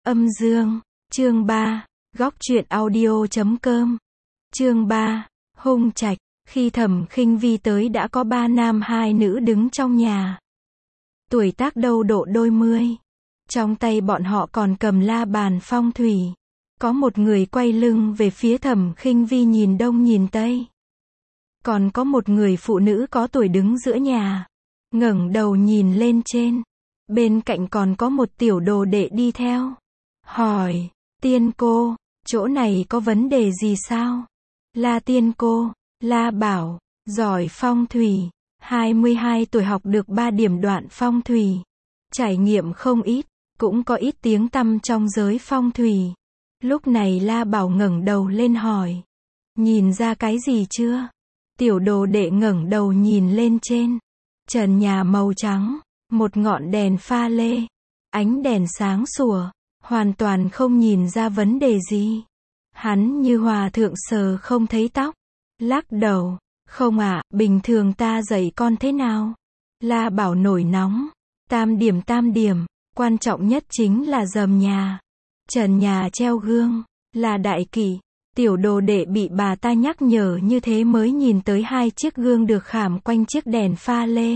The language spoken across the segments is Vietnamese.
Âm dương, chương 3, góc truyện audio.com. Chương 3, hung trạch. Khi Thẩm Khinh Vi tới đã có 3 nam 2 nữ đứng trong nhà. Tuổi tác đâu độ đôi mươi. Trong tay bọn họ còn cầm la bàn phong thủy. Có một người quay lưng về phía Thẩm Khinh Vi nhìn đông nhìn tây. Còn có một người phụ nữ có tuổi đứng giữa nhà, ngẩng đầu nhìn lên trên. Bên cạnh còn có một tiểu đồ đệ đi theo. Hỏi, tiên cô, chỗ này có vấn đề gì sao? La tiên cô, La bảo, giỏi phong thủy, 22 tuổi học được 3 điểm đoạn phong thủy. Trải nghiệm không ít, cũng có ít tiếng tăm trong giới phong thủy. Lúc này La bảo ngẩng đầu lên hỏi, nhìn ra cái gì chưa? Tiểu đồ đệ ngẩng đầu nhìn lên trên. Trần nhà màu trắng, một ngọn đèn pha lê, ánh đèn sáng sủa, hoàn toàn không nhìn ra vấn đề gì. Hắn như hòa thượng sờ không thấy tóc, lắc đầu, không ạ, bình thường ta dạy con thế nào? La bảo nổi nóng, tam điểm, quan trọng nhất chính là rèm nhà. Trần nhà treo gương, là đại kỷ. Tiểu đồ đệ bị bà ta nhắc nhở như thế mới nhìn tới 2 chiếc gương được khảm quanh chiếc đèn pha lê.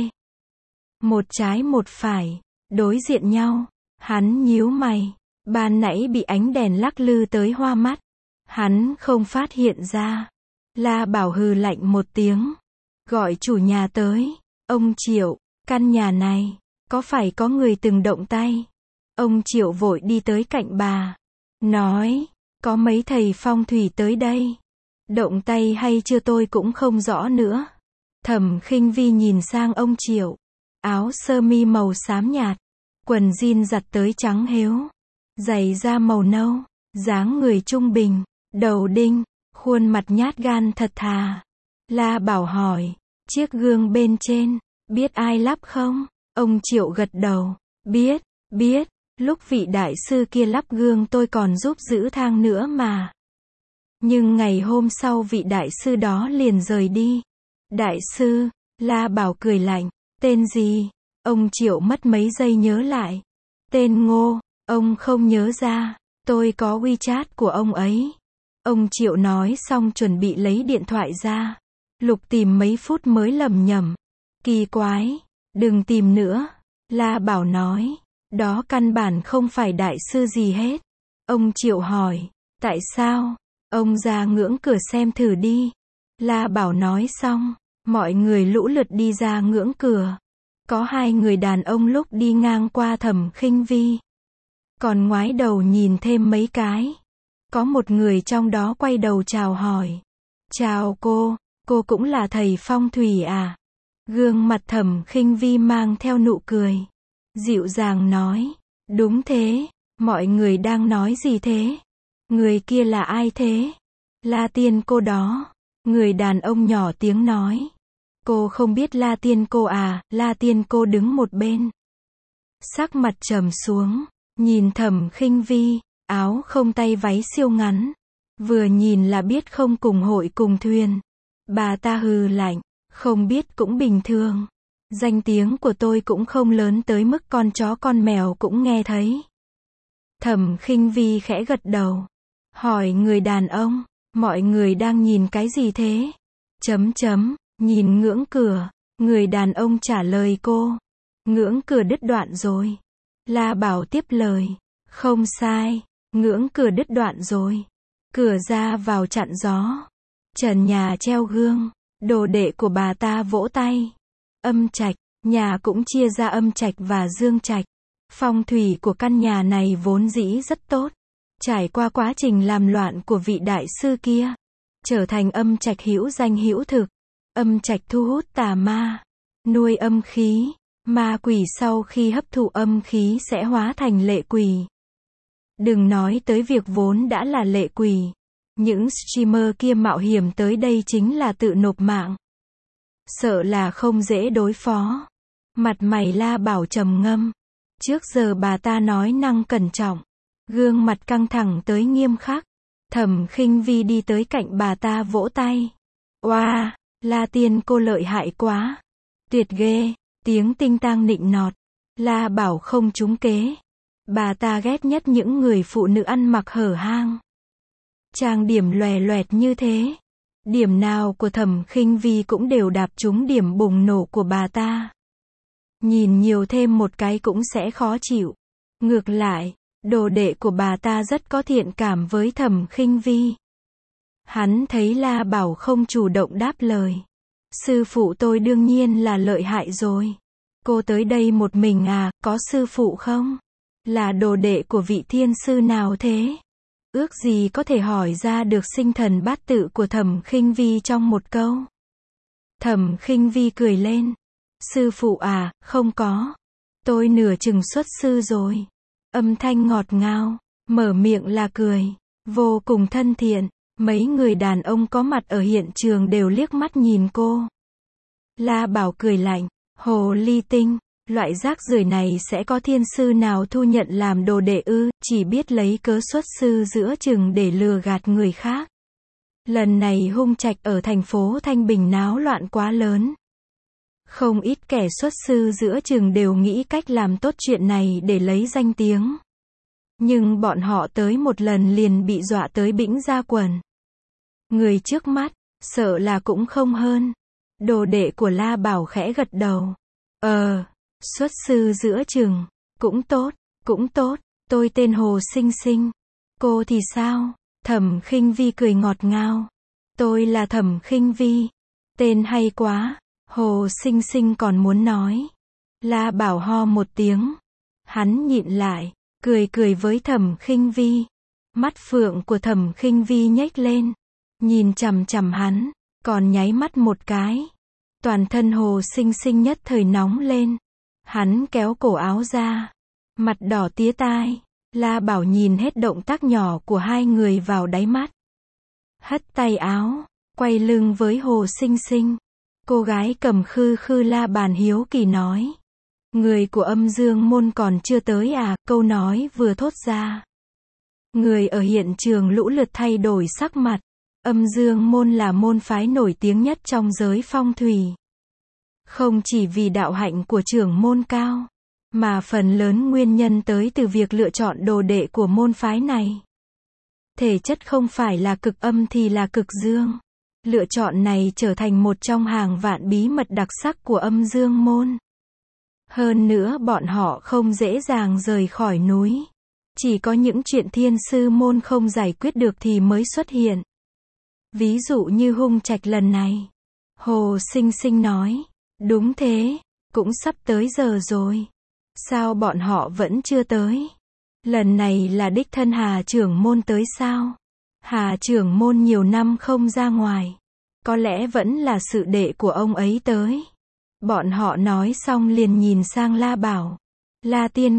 Một trái một phải, đối diện nhau. Hắn nhíu mày, ban nãy bị ánh đèn lắc lư tới hoa mắt. Hắn không phát hiện ra. La bảo hừ lạnh một tiếng, gọi chủ nhà tới. Ông Triệu, căn nhà này, có phải có người từng động tay? Ông Triệu vội đi tới cạnh bà, nói, có mấy thầy phong thủy tới đây. Động tay hay chưa tôi cũng không rõ nữa. Thẩm Khinh Vi nhìn sang ông Triệu. Áo sơ mi màu xám nhạt, quần jean giặt tới trắng hếu, giày da màu nâu, dáng người trung bình, đầu đinh, khuôn mặt nhát gan thật thà. La bảo hỏi, chiếc gương bên trên, biết ai lắp không? Ông Triệu gật đầu, biết, lúc vị đại sư kia lắp gương tôi còn giúp giữ thang nữa mà. Nhưng ngày hôm sau vị đại sư đó liền rời đi. Đại sư, La bảo cười lạnh, tên gì? Ông Triệu mất mấy giây nhớ lại. Tên Ngô, ông không nhớ ra, tôi có WeChat của ông ấy. Ông Triệu nói xong chuẩn bị lấy điện thoại ra. Lục tìm mấy phút mới lẩm nhẩm, kỳ quái, đừng tìm nữa. La bảo nói, đó căn bản không phải đại sư gì hết. Ông Triệu hỏi, tại sao? Ông ra ngưỡng cửa xem thử đi. La bảo nói xong, mọi người lũ lượt đi ra ngưỡng cửa. Có 2 người đàn ông lúc đi ngang qua Thẩm Khinh Vi, còn ngoái đầu nhìn thêm mấy cái. Có một người trong đó quay đầu chào hỏi, chào cô cũng là thầy phong thủy à? Gương mặt Thẩm Khinh Vi mang theo nụ cười, dịu dàng nói, đúng thế. Mọi người đang nói gì thế? Người kia là ai thế? La tiên cô đó. Người đàn ông nhỏ tiếng nói. Cô không biết La tiên cô à? La tiên cô đứng một bên, sắc mặt trầm xuống, nhìn Thẩm Khinh Vi, áo không tay váy siêu ngắn, vừa nhìn là biết không cùng hội cùng thuyền. Bà ta hừ lạnh, không biết cũng bình thường. Danh tiếng của tôi cũng không lớn tới mức con chó con mèo cũng nghe thấy. Thẩm Khinh Vi khẽ gật đầu, hỏi người đàn ông, mọi người đang nhìn cái gì thế? Nhìn ngưỡng cửa. Người đàn ông trả lời cô, ngưỡng cửa đứt đoạn rồi. La bảo tiếp lời, không sai, ngưỡng cửa đứt đoạn rồi. Cửa ra vào chặn gió, trần nhà treo gương. Đồ đệ của bà ta vỗ tay. Âm trạch, nhà cũng chia ra âm trạch và dương trạch. Phong thủy của căn nhà này vốn dĩ rất tốt. Trải qua quá trình làm loạn của vị đại sư kia, trở thành âm trạch hữu danh hữu thực. Âm trạch thu hút tà ma, nuôi âm khí. Ma quỷ sau khi hấp thụ âm khí sẽ hóa thành lệ quỷ. Đừng nói tới việc vốn đã là lệ quỷ, những streamer kia mạo hiểm tới đây chính là tự nộp mạng. Sợ là không dễ đối phó. Mặt mày La bảo trầm ngâm. Trước giờ bà ta nói năng cẩn trọng, gương mặt căng thẳng tới nghiêm khắc. Thẩm Khinh Vi đi tới cạnh bà ta vỗ tay. Oa, La tiên cô lợi hại quá. Tuyệt ghê. Tiếng tinh tang nịnh nọt. La bảo không trúng kế. Bà ta ghét nhất những người phụ nữ ăn mặc hở hang, trang điểm lòe loẹt như thế. Điểm nào của Thẩm Khinh Vi cũng đều đạp trúng điểm bùng nổ của bà ta. Nhìn nhiều thêm một cái cũng sẽ khó chịu. Ngược lại, đồ đệ của bà ta rất có thiện cảm với Thẩm Khinh Vi. Hắn thấy La Bảo không chủ động đáp lời. Sư phụ tôi đương nhiên là lợi hại rồi. Cô tới đây một mình à, có sư phụ không? Là đồ đệ của vị thiên sư nào thế? Ước gì có thể hỏi ra được sinh thần bát tự của Thẩm Khinh Vi trong một câu. Thẩm Khinh Vi cười lên. Sư phụ à, không có. Tôi nửa chừng xuất sư rồi. Âm thanh ngọt ngào, mở miệng là cười, vô cùng thân thiện. Mấy người đàn ông có mặt ở hiện trường đều liếc mắt nhìn cô. La Bảo cười lạnh, hồ ly tinh, loại rác rưởi này sẽ có thiên sư nào thu nhận làm đồ đệ ư, chỉ biết lấy cớ xuất sư giữa chừng để lừa gạt người khác. Lần này Hung Trạch ở thành phố Thanh Bình náo loạn quá lớn. Không ít kẻ xuất sư giữa chừng đều nghĩ cách làm tốt chuyện này để lấy danh tiếng. Nhưng bọn họ tới một lần liền bị dọa tới bĩnh ra quần. Người trước mắt, sợ là cũng không hơn. Đồ đệ của La Bảo khẽ gật đầu. Xuất sư giữa chừng, cũng tốt, tôi tên Hồ Sinh Sinh. Cô thì sao? Thẩm Khinh Vi cười ngọt ngào. Tôi là Thẩm Khinh Vi. Tên hay quá. Hồ Sinh Sinh còn muốn nói. La Bảo ho một tiếng. Hắn nhịn lại, cười với Thẩm Khinh Vi. Mắt phượng của Thẩm Khinh Vi nhếch lên, nhìn chằm chằm hắn, còn nháy mắt một cái. Toàn thân Hồ Sinh Sinh nhất thời nóng lên. Hắn kéo cổ áo ra, mặt đỏ tía tai. La Bảo nhìn hết động tác nhỏ của hai người vào đáy mắt. Hất tay áo, quay lưng với Hồ Sinh Sinh. Cô gái cầm khư khư la bàn hiếu kỳ nói. Người của Âm Dương môn còn chưa tới à, câu nói vừa thốt ra. Người ở hiện trường lũ lượt thay đổi sắc mặt. Âm Dương môn là môn phái nổi tiếng nhất trong giới phong thủy. Không chỉ vì đạo hạnh của trưởng môn cao, mà phần lớn nguyên nhân tới từ việc lựa chọn đồ đệ của môn phái này. Thể chất không phải là cực âm thì là cực dương. Lựa chọn này trở thành một trong hàng vạn bí mật đặc sắc của Âm Dương môn. Hơn nữa bọn họ không dễ dàng rời khỏi núi. Chỉ có những chuyện thiên sư môn không giải quyết được thì mới xuất hiện. Ví dụ như Hung Trạch lần này. Hồ Sinh Sinh nói. Đúng thế, cũng sắp tới giờ rồi. Sao bọn họ vẫn chưa tới? Lần này là đích thân Hà trưởng môn tới sao? Hà trưởng môn nhiều năm không ra ngoài. Có lẽ vẫn là sự đệ của ông ấy tới. Bọn họ nói xong liền nhìn sang La Bảo. La tiên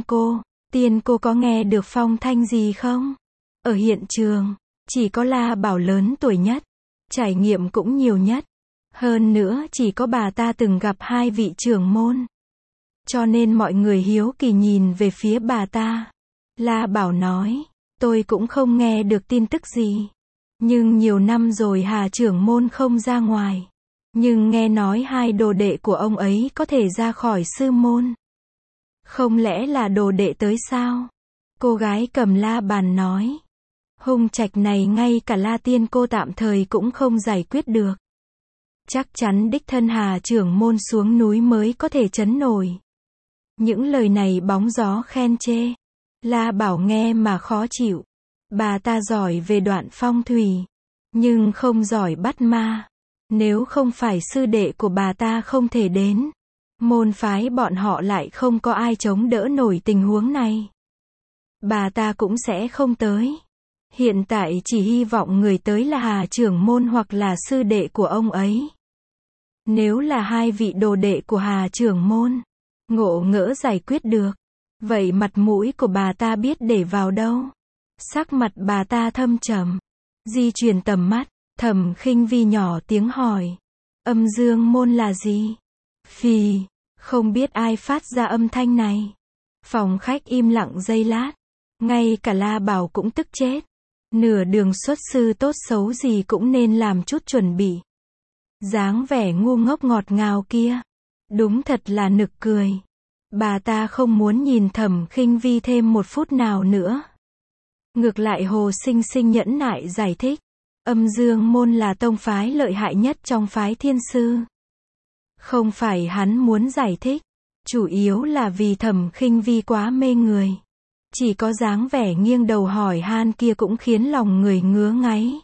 cô có nghe được phong thanh gì không? Ở hiện trường, chỉ có La Bảo lớn tuổi nhất, trải nghiệm cũng nhiều nhất. Hơn nữa chỉ có bà ta từng gặp hai vị trưởng môn. Cho nên mọi người hiếu kỳ nhìn về phía bà ta. La Bảo nói, tôi cũng không nghe được tin tức gì. Nhưng nhiều năm rồi Hà trưởng môn không ra ngoài. Nhưng nghe nói hai đồ đệ của ông ấy có thể ra khỏi sư môn. Không lẽ là đồ đệ tới sao? Cô gái cầm la bàn nói. Hung Trạch này ngay cả La tiên cô tạm thời cũng không giải quyết được. Chắc chắn đích thân Hà trưởng môn xuống núi mới có thể trấn nổi. Những lời này bóng gió khen chê. La Bảo nghe mà khó chịu. Bà ta giỏi về đoạn phong thủy, nhưng không giỏi bắt ma. Nếu không phải sư đệ của bà ta không thể đến, môn phái bọn họ lại không có ai chống đỡ nổi tình huống này. Bà ta cũng sẽ không tới. Hiện tại chỉ hy vọng người tới là Hà trưởng môn hoặc là sư đệ của ông ấy. Nếu là hai vị đồ đệ của Hà trưởng môn, ngộ ngỡ giải quyết được, vậy mặt mũi của bà ta biết để vào đâu? Sắc mặt bà ta thâm trầm, di chuyển tầm mắt, Thẩm Khinh Vi nhỏ tiếng hỏi. Âm Dương môn là gì? Phì, không biết ai phát ra âm thanh này. Phòng khách im lặng giây lát, ngay cả La Bảo cũng tức chết. Nửa đường xuất sư tốt xấu gì cũng nên làm chút chuẩn bị. Dáng vẻ ngu ngốc ngọt ngào kia, đúng thật là nực cười. Bà ta không muốn nhìn Thẩm Khinh Vi thêm một phút nào nữa. Ngược lại Hồ Sinh Sinh nhẫn nại giải thích. Âm Dương môn là tông phái lợi hại nhất trong phái Thiên sư. Không phải hắn muốn giải thích. Chủ yếu là vì Thẩm Khinh Vi quá mê người. Chỉ có dáng vẻ nghiêng đầu hỏi han kia cũng khiến lòng người ngứa ngáy.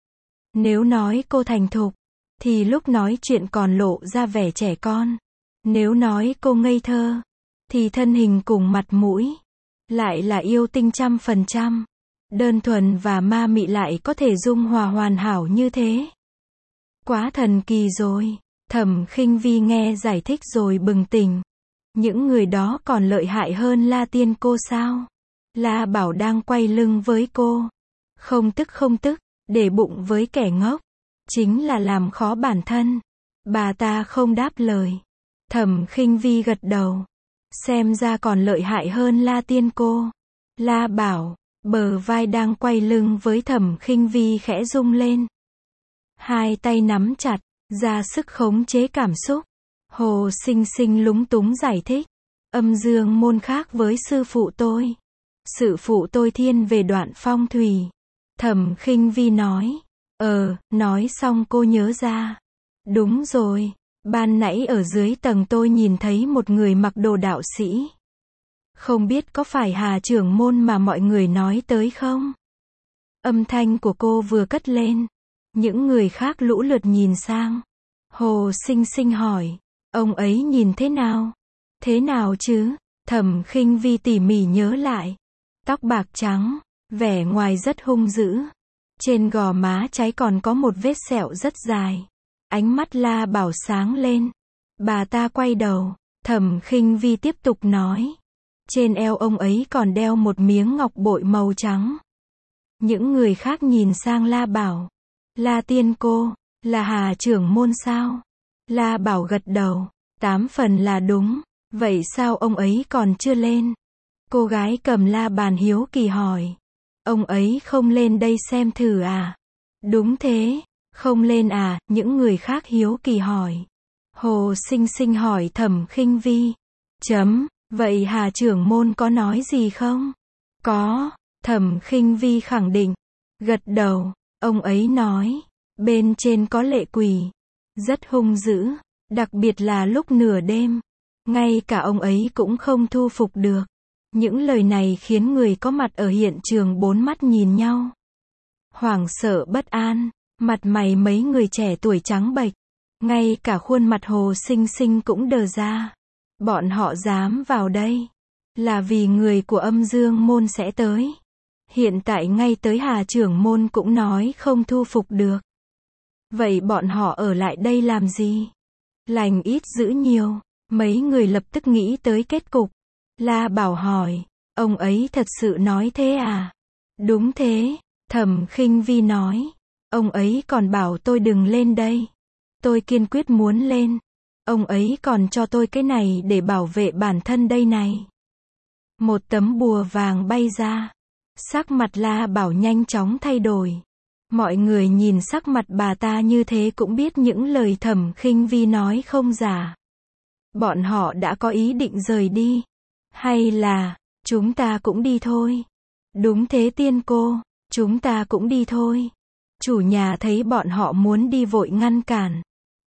Nếu nói cô thành thục, thì lúc nói chuyện còn lộ ra vẻ trẻ con. Nếu nói cô ngây thơ, thì thân hình cùng mặt mũi lại là yêu tinh 100%. Đơn thuần và ma mị lại có thể dung hòa hoàn hảo như thế. Quá thần kỳ rồi. Thẩm Khinh Vi nghe giải thích rồi bừng tỉnh. Những người đó còn lợi hại hơn La Tiên cô sao? La Bảo đang quay lưng với cô. Không tức, để bụng với kẻ ngốc. Chính là làm khó bản thân. Bà ta không đáp lời. Thẩm Khinh Vi gật đầu. Xem ra còn lợi hại hơn La Tiên cô. La Bảo, bờ vai đang quay lưng với Thẩm Khinh Vi khẽ rung lên. Hai tay nắm chặt, ra sức khống chế cảm xúc. Hồ Sinh Sinh lúng túng giải thích. Âm Dương môn khác với sư phụ tôi. Sư phụ tôi thiên về đoạn phong thủy. Thẩm Khinh Vi nói. Nói xong cô nhớ ra. Đúng rồi, ban nãy ở dưới tầng tôi nhìn thấy một người mặc đồ đạo sĩ. Không biết có phải Hà trưởng môn mà mọi người nói tới không? Âm thanh của cô vừa cất lên. Những người khác lũ lượt nhìn sang. Hồ Sinh Sinh hỏi. Ông ấy nhìn thế nào? Thế nào chứ? Thẩm Khinh Vi tỉ mỉ nhớ lại. Tóc bạc trắng, vẻ ngoài rất hung dữ. Trên gò má trái còn có một vết sẹo rất dài. Ánh mắt La Bảo sáng lên. Bà ta quay đầu. Thẩm Khinh Vi tiếp tục nói. Trên eo ông ấy còn đeo một miếng ngọc bội màu trắng. Những người khác nhìn sang La Bảo. La Tiên cô, là Hà trưởng môn sao? La Bảo gật đầu. 8 phần là đúng. Vậy sao ông ấy còn chưa lên? Cô gái cầm la bàn hiếu kỳ hỏi. Ông ấy không lên đây xem thử à? Đúng thế. Không lên à? Những người khác hiếu kỳ hỏi. Hồ Sinh Sinh hỏi Thẩm Khinh Vi. Vậy Hà trưởng môn có nói gì không? Có. Thẩm Khinh Vi khẳng định. Gật đầu. Ông ấy nói. Bên trên có lệ quỷ. Rất hung dữ. Đặc biệt là lúc nửa đêm. Ngay cả ông ấy cũng không thu phục được. Những lời này khiến người có mặt ở hiện trường bốn mắt nhìn nhau. Hoảng sợ bất an. Mặt mày mấy người trẻ tuổi trắng bệch. Ngay cả khuôn mặt Hồ Sinh Sinh cũng đờ ra. Bọn họ dám vào đây. Là vì người của Âm Dương môn sẽ tới. Hiện tại ngay tới Hà trưởng môn cũng nói không thu phục được. Vậy bọn họ ở lại đây làm gì? Lành ít dữ nhiều. Mấy người lập tức nghĩ tới kết cục. La Bảo hỏi. Ông ấy thật sự nói thế à? Đúng thế. Thẩm Khinh Vi nói. Ông ấy còn bảo tôi đừng lên đây. Tôi kiên quyết muốn lên. Ông ấy còn cho tôi cái này để bảo vệ bản thân đây này. Một tấm bùa vàng bay ra. Sắc mặt La Bảo nhanh chóng thay đổi. Mọi người nhìn sắc mặt bà ta như thế cũng biết những lời Thẩm Khinh Vi nói không giả. Bọn họ đã có ý định rời đi. Hay là, chúng ta cũng đi thôi. Đúng thế Tiên cô, chúng ta cũng đi thôi. Chủ nhà thấy bọn họ muốn đi vội ngăn cản.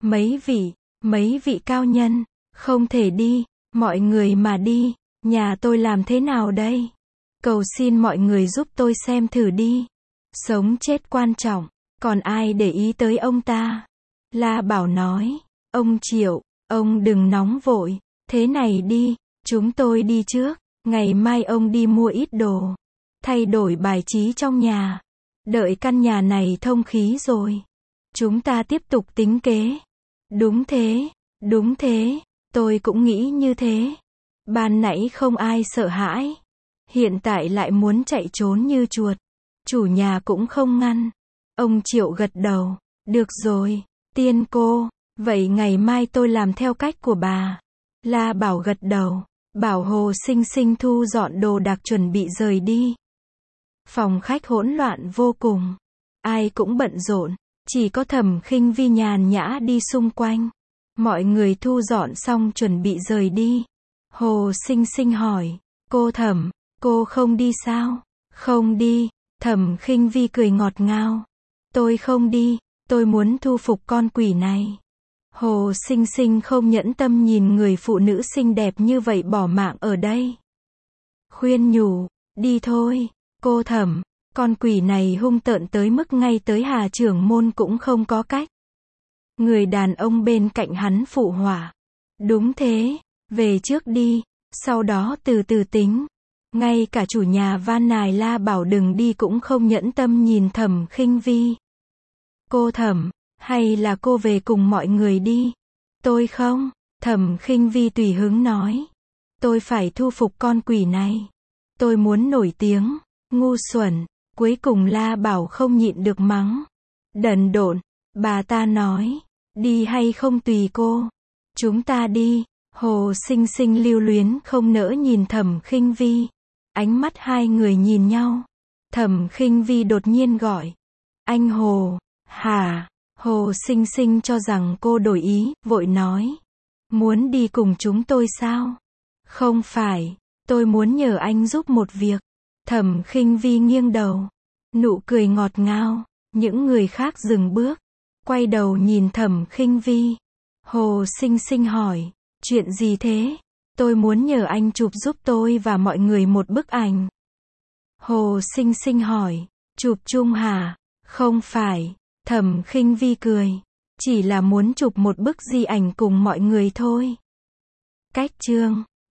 Mấy vị cao nhân, không thể đi, mọi người mà đi, nhà tôi làm thế nào đây? Cầu xin mọi người giúp tôi xem thử đi. Sống chết quan trọng, còn ai để ý tới ông ta? La Bảo nói, ông Triệu, ông đừng nóng vội, thế này đi, chúng tôi đi trước, ngày mai ông đi mua ít đồ, thay đổi bài trí trong nhà, đợi căn nhà này thông khí rồi, chúng ta tiếp tục tính kế. Đúng thế, tôi cũng nghĩ như thế. Ban nãy không ai sợ hãi, hiện tại lại muốn chạy trốn như chuột. Chủ nhà cũng không ngăn. Ông Triệu gật đầu. Được rồi, Tiên cô, vậy ngày mai tôi làm theo cách của bà. La Bảo gật đầu, bảo Hồ Sinh Sinh thu dọn đồ đạc chuẩn bị rời đi. Phòng khách hỗn loạn vô cùng. Ai cũng bận rộn, chỉ có Thẩm Khinh Vi nhàn nhã đi xung quanh. Mọi người thu dọn xong chuẩn bị rời đi. Hồ Sinh Sinh hỏi, cô Thẩm, cô không đi sao? Không đi, Thẩm Khinh Vi cười ngọt ngào. Tôi không đi, tôi muốn thu phục con quỷ này. Hồ Sinh Sinh không nhẫn tâm nhìn người phụ nữ xinh đẹp như vậy bỏ mạng ở đây. Khuyên nhủ, đi thôi, cô Thẩm, con quỷ này hung tợn tới mức ngay tới Hà trưởng môn cũng không có cách. Người đàn ông bên cạnh hắn phụ họa. Đúng thế, về trước đi, sau đó từ từ tính. Ngay cả chủ nhà van nài la bảo đừng đi cũng không nhẫn tâm nhìn Thẩm Khinh Vi. Cô Thẩm, hay là cô về cùng mọi người đi? Tôi không, Thẩm Khinh Vi tùy hứng nói. Tôi phải thu phục con quỷ này. Tôi muốn nổi tiếng, ngu xuẩn, cuối cùng la bảo không nhịn được mắng. Đần độn, bà ta nói, đi hay không tùy cô. Chúng ta đi. Hồ Sinh Sinh lưu luyến không nỡ nhìn Thẩm Khinh Vi. Ánh mắt hai người nhìn nhau. Thẩm Khinh Vi đột nhiên gọi. Anh Hồ, hả? Hồ Sinh Sinh cho rằng cô đổi ý, vội nói. Muốn đi cùng chúng tôi sao? Không phải, tôi muốn nhờ anh giúp một việc. Thẩm Khinh Vi nghiêng đầu. Nụ cười ngọt ngào. Những người khác dừng bước. Quay đầu nhìn Thẩm Khinh Vi. Hồ Sinh Sinh hỏi. Chuyện gì thế? Tôi muốn nhờ anh chụp giúp tôi và mọi người một bức ảnh. Hồ Sinh Sinh hỏi. Chụp chung hả? Không phải. Thẩm Khinh Vi cười. Chỉ là muốn chụp một bức di ảnh cùng mọi người thôi. Cách chương